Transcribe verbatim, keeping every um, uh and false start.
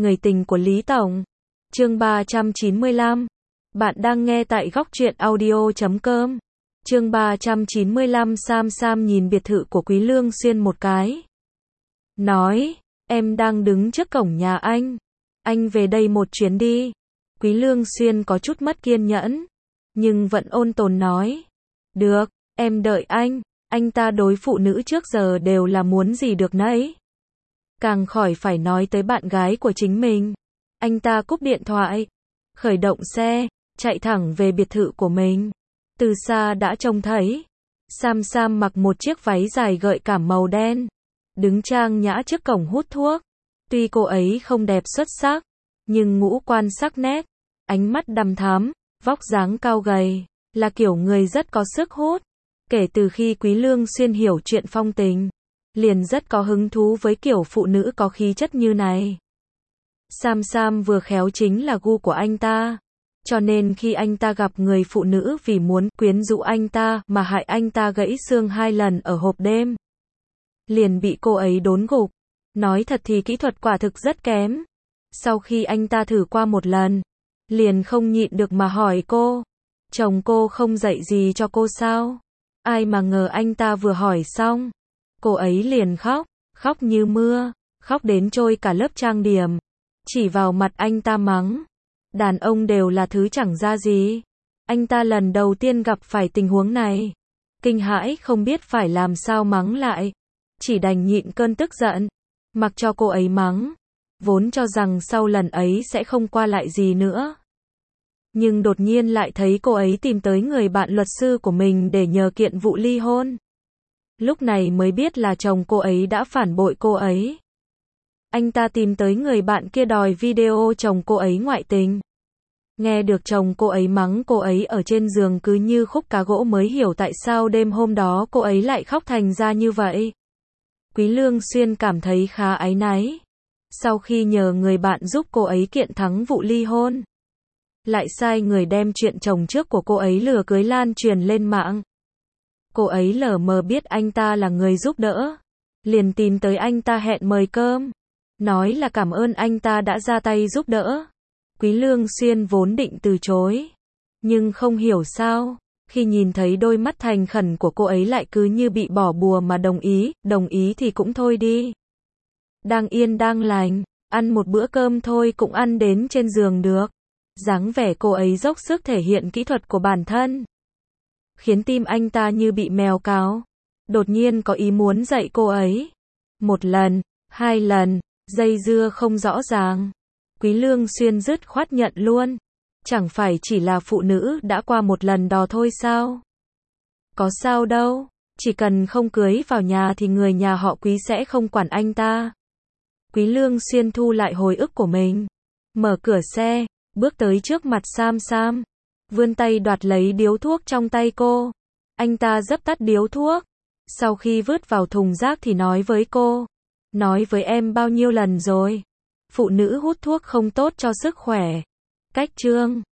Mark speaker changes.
Speaker 1: Người tình của Lý Tổng. Chương ba trăm chín mươi lăm. Bạn đang nghe tại góc truyện audio chấm com. Chương ba trăm chín mươi lăm. Sam Sam nhìn biệt thự của Quý Lương Xuyên một cái. Nói, em đang đứng trước cổng nhà anh. Anh về đây một chuyến đi. Quý Lương Xuyên có chút mất kiên nhẫn, nhưng vẫn ôn tồn nói. Được, em đợi anh. Anh ta đối phụ nữ trước giờ đều là muốn gì được nấy. Càng khỏi phải nói tới bạn gái của chính mình. Anh ta cúp điện thoại, khởi động xe, chạy thẳng về biệt thự của mình. Từ xa đã trông thấy Sam Sam mặc một chiếc váy dài gợi cảm màu đen, đứng trang nhã trước cổng hút thuốc. Tuy cô ấy không đẹp xuất sắc, nhưng ngũ quan sắc nét, ánh mắt đăm thắm, vóc dáng cao gầy, là kiểu người rất có sức hút. Kể từ khi Quý Lương Xuyên hiểu chuyện phong tình, liền rất có hứng thú với kiểu phụ nữ có khí chất như này. Sam Sam vừa khéo chính là gu của anh ta, cho nên khi anh ta gặp người phụ nữ vì muốn quyến rũ anh ta mà hại anh ta gãy xương hai lần ở hộp đêm, liền bị cô ấy đốn gục. Nói thật thì kỹ thuật quả thực rất kém. Sau khi anh ta thử qua một lần, liền không nhịn được mà hỏi cô, chồng cô không dạy gì cho cô sao? Ai mà ngờ anh ta vừa hỏi xong, cô ấy liền khóc, khóc như mưa, khóc đến trôi cả lớp trang điểm, chỉ vào mặt anh ta mắng. Đàn ông đều là thứ chẳng ra gì. Anh ta lần đầu tiên gặp phải tình huống này, kinh hãi không biết phải làm sao mắng lại, chỉ đành nhịn cơn tức giận, mặc cho cô ấy mắng, vốn cho rằng sau lần ấy sẽ không qua lại gì nữa. Nhưng đột nhiên lại thấy cô ấy tìm tới người bạn luật sư của mình để nhờ kiện vụ ly hôn. Lúc này mới biết là chồng cô ấy đã phản bội cô ấy. Anh ta tìm tới người bạn kia đòi video chồng cô ấy ngoại tình. Nghe được chồng cô ấy mắng cô ấy ở trên giường cứ như khúc cá gỗ mới hiểu tại sao đêm hôm đó cô ấy lại khóc thành ra như vậy. Quý Lương Xuyên cảm thấy khá áy náy. Sau khi nhờ người bạn giúp cô ấy kiện thắng vụ ly hôn, lại sai người đem chuyện chồng trước của cô ấy lừa cưới lan truyền lên mạng. Cô ấy lờ mờ biết anh ta là người giúp đỡ, liền tìm tới anh ta hẹn mời cơm, nói là cảm ơn anh ta đã ra tay giúp đỡ. Quý Lương Xuyên vốn định từ chối, nhưng không hiểu sao, khi nhìn thấy đôi mắt thành khẩn của cô ấy lại cứ như bị bỏ bùa mà đồng ý. Đồng ý thì cũng thôi đi. Đang yên đang lành, ăn một bữa cơm thôi cũng ăn đến trên giường được. Dáng vẻ cô ấy dốc sức thể hiện kỹ thuật của bản thân, khiến tim anh ta như bị mèo cào. Đột nhiên có ý muốn dạy cô ấy. Một lần, hai lần, dây dưa không rõ ràng. Quý Lương Xuyên dứt khoát nhận luôn. Chẳng phải chỉ là phụ nữ đã qua một lần đò thôi sao? Có sao đâu, chỉ cần không cưới vào nhà thì người nhà họ Quý sẽ không quản anh ta. Quý Lương Xuyên thu lại hồi ức của mình, mở cửa xe, bước tới trước mặt Sam Sam, vươn tay đoạt lấy điếu thuốc trong tay cô. Anh ta dấp tắt điếu thuốc, sau khi vứt vào thùng rác thì nói với cô, nói với em bao nhiêu lần rồi, phụ nữ hút thuốc không tốt cho sức khỏe. Cách chương